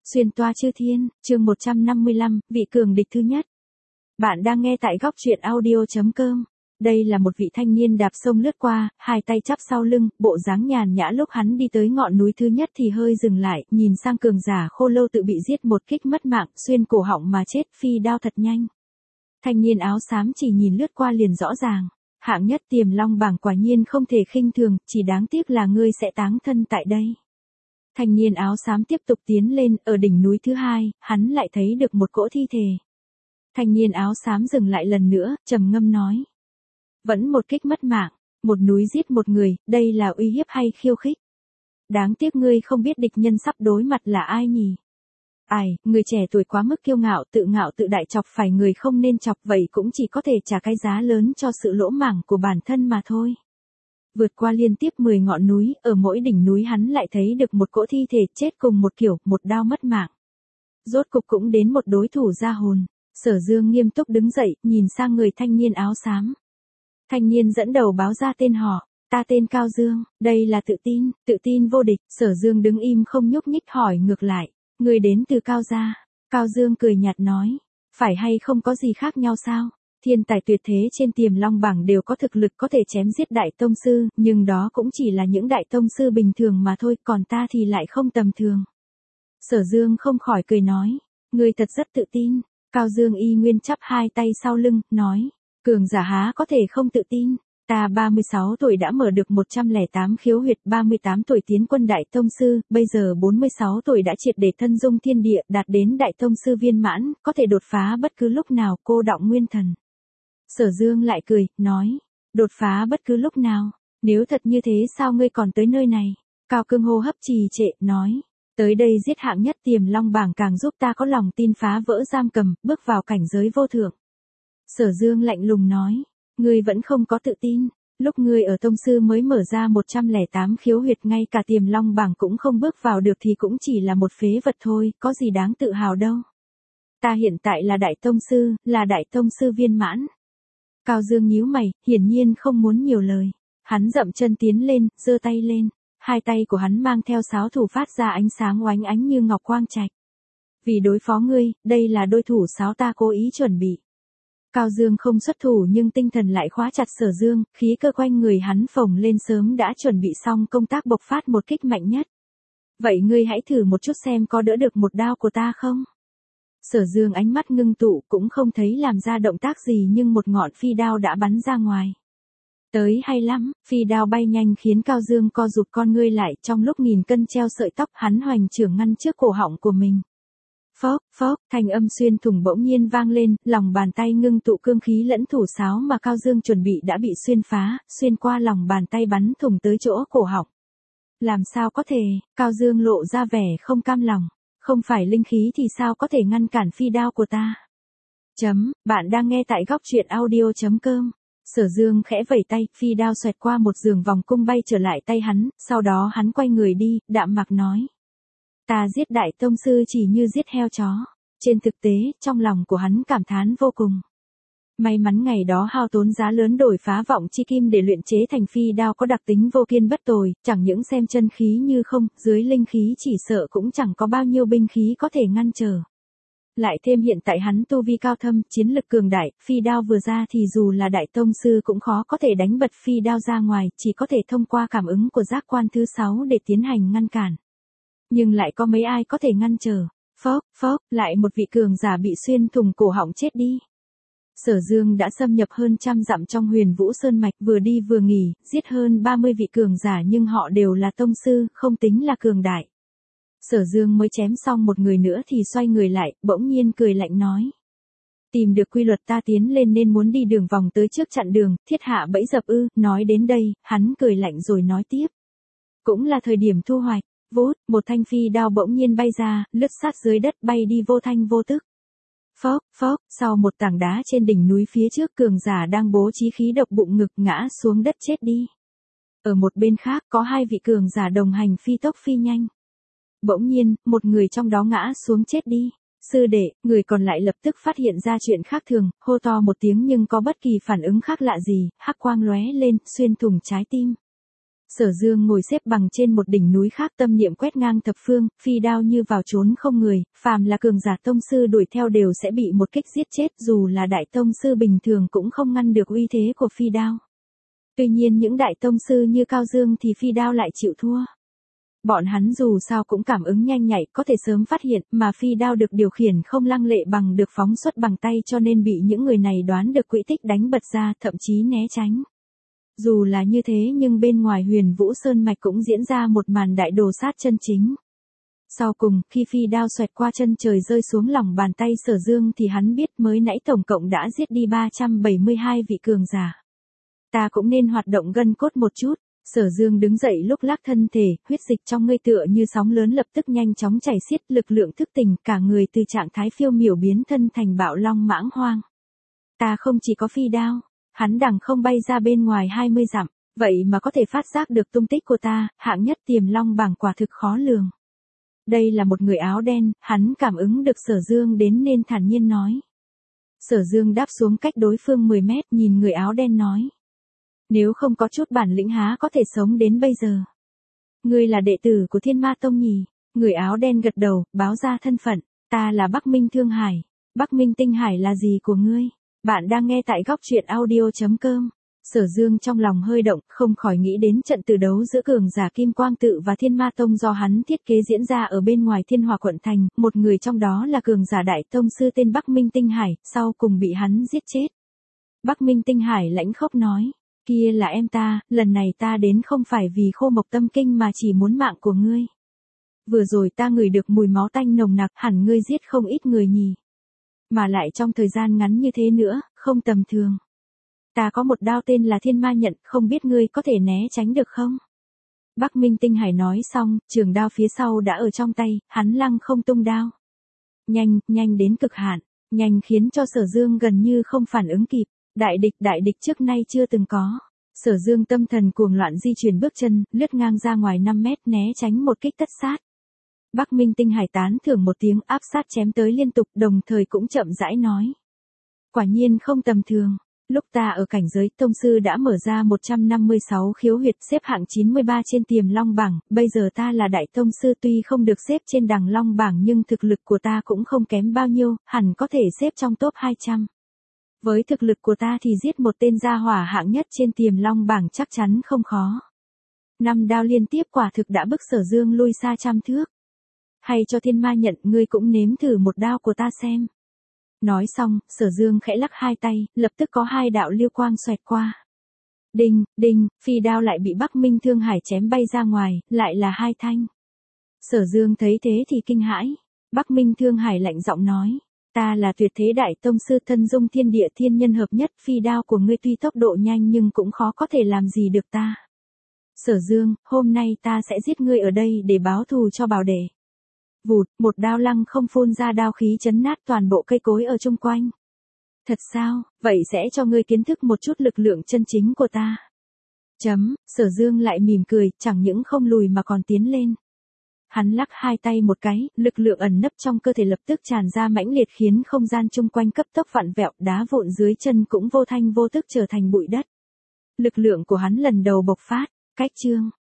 Xuyên toa chư thiên, chương 155, vị cường địch thứ nhất. Bạn đang nghe tại góc truyện audio.com. Đây là một vị thanh niên đạp sông lướt qua, hai tay chắp sau lưng, bộ dáng nhàn nhã. Lúc hắn đi tới ngọn núi thứ nhất thì hơi dừng lại, nhìn sang cường giả khô lâu tự bị giết một kích mất mạng, xuyên cổ họng mà chết, phi đao thật nhanh. Thanh niên áo xám chỉ nhìn lướt qua liền rõ ràng. Hạng nhất Tiềm Long bảng quả nhiên không thể khinh thường, chỉ đáng tiếc là ngươi sẽ táng thân tại đây. Thanh niên áo xám tiếp tục tiến lên, ở đỉnh núi thứ hai, hắn lại thấy được một cỗ thi thể. Thanh niên áo xám dừng lại lần nữa, trầm ngâm nói. Vẫn một kích mất mạng, một núi giết một người, đây là uy hiếp hay khiêu khích? Đáng tiếc ngươi không biết địch nhân sắp đối mặt là ai nhỉ? Ai, người trẻ tuổi quá mức kiêu ngạo tự đại, chọc phải người không nên chọc, vậy cũng chỉ có thể trả cái giá lớn cho sự lỗ mãng của bản thân mà thôi. Vượt qua liên tiếp 10 ngọn núi, ở mỗi đỉnh núi hắn lại thấy được một cỗ thi thể chết cùng một kiểu, một đao mất mạng. Rốt cục cũng đến một đối thủ ra hồn. Sở Dương nghiêm túc đứng dậy, nhìn sang người thanh niên áo xám. Thanh niên dẫn đầu báo ra tên họ. Ta tên Cao Dương, đây là tự tin vô địch. Sở Dương đứng im không nhúc nhích, hỏi ngược lại. Người đến từ Cao gia. Cao Dương cười nhạt nói. Phải hay không có gì khác nhau sao? Thiên tài tuyệt thế trên Tiềm Long bảng đều có thực lực có thể chém giết đại tông sư, nhưng đó cũng chỉ là những đại tông sư bình thường mà thôi, còn ta thì lại không tầm thường. Sở Dương không khỏi cười nói, ngươi thật rất tự tin. Cao Dương y nguyên chắp hai tay sau lưng, nói, cường giả há có thể không tự tin. Ta 36 tuổi đã mở được 108 khiếu huyệt, 38 tuổi tiến quân đại tông sư, bây giờ 46 tuổi đã triệt để thân dung thiên địa, đạt đến đại tông sư viên mãn, có thể đột phá bất cứ lúc nào, cô đọng nguyên thần. Sở Dương lại cười, nói, đột phá bất cứ lúc nào, nếu thật như thế sao ngươi còn tới nơi này? Cao Cương hô hấp trì trệ, nói, tới đây giết hạng nhất Tiềm Long bảng càng giúp ta có lòng tin phá vỡ giam cầm, bước vào cảnh giới vô thượng. Sở Dương lạnh lùng nói, ngươi vẫn không có tự tin, lúc ngươi ở tông sư mới mở ra 108 khiếu huyệt, ngay cả Tiềm Long bảng cũng không bước vào được thì cũng chỉ là một phế vật thôi, có gì đáng tự hào đâu. Ta hiện tại là đại tông sư, là đại tông sư viên mãn. Cao Dương nhíu mày, hiển nhiên không muốn nhiều lời. Hắn dậm chân tiến lên, giơ tay lên. Hai tay của hắn mang theo sáo thủ phát ra ánh sáng oánh ánh như ngọc quang trạch. Vì đối phó ngươi, đây là đôi thủ sáo ta cố ý chuẩn bị. Cao Dương không xuất thủ nhưng tinh thần lại khóa chặt Sở Dương, khí cơ quanh người hắn phồng lên, sớm đã chuẩn bị xong công tác bộc phát một kích mạnh nhất. Vậy ngươi hãy thử một chút xem có đỡ được một đao của ta không? Sở Dương ánh mắt ngưng tụ, cũng không thấy làm ra động tác gì nhưng một ngọn phi đao đã bắn ra ngoài. Tới hay lắm, phi đao bay nhanh khiến Cao Dương co rụt con ngươi lại, trong lúc nghìn cân treo sợi tóc hắn hoành chưởng ngăn trước cổ họng của mình. Phốc, phốc, thanh âm xuyên thủng bỗng nhiên vang lên, lòng bàn tay ngưng tụ cương khí lẫn thủ sáo mà Cao Dương chuẩn bị đã bị xuyên phá, xuyên qua lòng bàn tay bắn thủng tới chỗ cổ họng. Làm sao có thể? Cao Dương lộ ra vẻ không cam lòng. Không phải linh khí thì sao có thể ngăn cản phi đao của ta? Bạn đang nghe tại góc truyện audio.com. Sở Dương khẽ vẩy tay, phi đao xoẹt qua một đường vòng cung bay trở lại tay hắn, sau đó hắn quay người đi, đạm mạc nói. Ta giết đại tông sư chỉ như giết heo chó. Trên thực tế, trong lòng của hắn cảm thán vô cùng. May mắn ngày đó hao tốn giá lớn đổi phá vọng chi kim để luyện chế thành phi đao có đặc tính vô kiên bất tồi, chẳng những xem chân khí như không, dưới linh khí chỉ sợ cũng chẳng có bao nhiêu binh khí có thể ngăn trở. Lại thêm hiện tại hắn tu vi cao thâm, chiến lực cường đại, phi đao vừa ra thì dù là đại tông sư cũng khó có thể đánh bật phi đao ra ngoài, chỉ có thể thông qua cảm ứng của giác quan thứ 6 để tiến hành ngăn cản. Nhưng lại có mấy ai có thể ngăn trở. Phốc, phốc, lại một vị cường giả bị xuyên thủng cổ họng chết đi. Sở Dương đã xâm nhập hơn 100 dặm trong Huyền Vũ Sơn Mạch, vừa đi vừa nghỉ, giết hơn 30 vị cường giả nhưng họ đều là tông sư, không tính là cường đại. Sở Dương mới chém xong một người nữa thì xoay người lại, bỗng nhiên cười lạnh nói. Tìm được quy luật ta tiến lên nên muốn đi đường vòng tới trước chặn đường, thiết hạ bẫy dập ư? Nói đến đây, hắn cười lạnh rồi nói tiếp. Cũng là thời điểm thu hoạch, vút, một thanh phi đao bỗng nhiên bay ra, lướt sát dưới đất bay đi vô thanh vô tức. Phốc, phốc, sau một tảng đá trên đỉnh núi phía trước cường giả đang bố trí khí độc bụng ngực ngã xuống đất chết đi. Ở một bên khác có hai vị cường giả đồng hành phi tốc phi nhanh. Bỗng nhiên, một người trong đó ngã xuống chết đi. Sư đệ, người còn lại lập tức phát hiện ra chuyện khác thường, hô to một tiếng nhưng có bất kỳ phản ứng khác lạ gì, hắc quang lóe lên, xuyên thủng trái tim. Sở Dương ngồi xếp bằng trên một đỉnh núi khác, tâm niệm quét ngang thập phương, phi đao như vào chốn không người, phàm là cường giả tông sư đuổi theo đều sẽ bị một kích giết chết, dù là đại tông sư bình thường cũng không ngăn được uy thế của phi đao. Tuy nhiên những đại tông sư như Cao Dương thì phi đao lại chịu thua. Bọn hắn dù sao cũng cảm ứng nhanh nhạy, có thể sớm phát hiện, mà phi đao được điều khiển không lăng lệ bằng được phóng xuất bằng tay, cho nên bị những người này đoán được quỹ tích đánh bật ra, thậm chí né tránh. Dù là như thế nhưng bên ngoài Huyền Vũ Sơn Mạch cũng diễn ra một màn đại đồ sát chân chính. Sau cùng, khi phi đao xoẹt qua chân trời rơi xuống lòng bàn tay Sở Dương thì hắn biết mới nãy tổng cộng đã giết đi 372 vị cường giả. Ta cũng nên hoạt động gân cốt một chút. Sở Dương đứng dậy lúc lắc thân thể, huyết dịch trong ngươi tựa như sóng lớn lập tức nhanh chóng chảy xiết, lực lượng thức tỉnh, cả người từ trạng thái phiêu miểu biến thân thành bạo long mãng hoang. Ta không chỉ có phi đao, hắn đằng không bay ra bên ngoài 20 dặm, vậy mà có thể phát giác được tung tích của ta, hạng nhất Tiềm Long bảng quả thực khó lường. Đây là một người áo đen, hắn cảm ứng được Sở Dương đến nên thản nhiên nói. Sở Dương đáp xuống cách đối phương 10 mét, nhìn người áo đen nói. Nếu không có chút bản lĩnh há có thể sống đến bây giờ. Ngươi là đệ tử của Thiên Ma Tông nhỉ? Người áo đen gật đầu, báo ra thân phận. Ta là Bắc Minh Thương Hải. Bắc Minh Tinh Hải là gì của ngươi? Bạn đang nghe tại góc truyện audio.com. Sở Dương trong lòng hơi động, không khỏi nghĩ đến trận tử đấu giữa cường giả Kim Quang Tự và Thiên Ma Tông do hắn thiết kế diễn ra ở bên ngoài Thiên Hòa quận thành, một người trong đó là cường giả đại tông sư tên Bắc Minh Tinh Hải, sau cùng bị hắn giết chết. Bắc Minh Tinh Hải lãnh khốc nói. Kia là em ta, lần này ta đến không phải vì khô mộc tâm kinh mà chỉ muốn mạng của ngươi. Vừa rồi ta ngửi được mùi máu tanh nồng nặc, hẳn ngươi giết không ít người nhỉ. Mà lại trong thời gian ngắn như thế nữa, không tầm thường. Ta có một đao tên là Thiên Ma Nhận, không biết ngươi có thể né tránh được không? Bắc Minh Tinh Hải nói xong, trường đao phía sau đã ở trong tay, hắn lăng không tung đao. Nhanh đến cực hạn, nhanh khiến cho Sở Dương gần như không phản ứng kịp. Đại địch trước nay chưa từng có. Sở Dương tâm thần cuồng loạn di chuyển bước chân, lướt ngang ra ngoài 5 mét né tránh một kích tất sát. Bắc Minh Tinh Hải tán thưởng một tiếng, áp sát chém tới liên tục, đồng thời cũng chậm rãi nói. Quả nhiên không tầm thường. Lúc ta ở cảnh giới tông sư đã mở ra 156 khiếu huyệt, xếp hạng 93 trên Tiềm Long bảng, bây giờ ta là đại tông sư, tuy không được xếp trên Đằng Long bảng nhưng thực lực của ta cũng không kém bao nhiêu, hẳn có thể xếp trong top 200. Với thực lực của ta thì giết một tên gia hỏa hạng nhất trên Tiềm Long bảng chắc chắn không khó. 5 đao liên tiếp quả thực đã bức Sở Dương lui xa trăm thước. Hay cho Thiên Ma Nhận, ngươi cũng nếm thử một đao của ta xem. Nói xong, Sở Dương khẽ lắc hai tay, lập tức có hai đạo lưu quang xoẹt qua. Đinh, phi đao lại bị Bắc Minh Thương Hải chém bay ra ngoài, lại là hai thanh. Sở Dương thấy thế thì kinh hãi. Bắc Minh Thương Hải lạnh giọng nói. Ta là tuyệt thế đại tông sư, thân dung thiên địa thiên nhân hợp nhất, phi đao của ngươi tuy tốc độ nhanh nhưng cũng khó có thể làm gì được ta. Sở Dương, hôm nay ta sẽ giết ngươi ở đây để báo thù cho Bảo Đệ. Vụt, một đao lăng không phun ra đao khí chấn nát toàn bộ cây cối ở chung quanh. Thật sao, vậy sẽ cho ngươi kiến thức một chút lực lượng chân chính của ta. Sở Dương lại mỉm cười, chẳng những không lùi mà còn tiến lên. Hắn lắc hai tay một cái, lực lượng ẩn nấp trong cơ thể lập tức tràn ra mãnh liệt khiến không gian chung quanh cấp tốc vặn vẹo, đá vụn dưới chân cũng vô thanh vô tức trở thành bụi đất. Lực lượng của hắn lần đầu bộc phát, cách chương.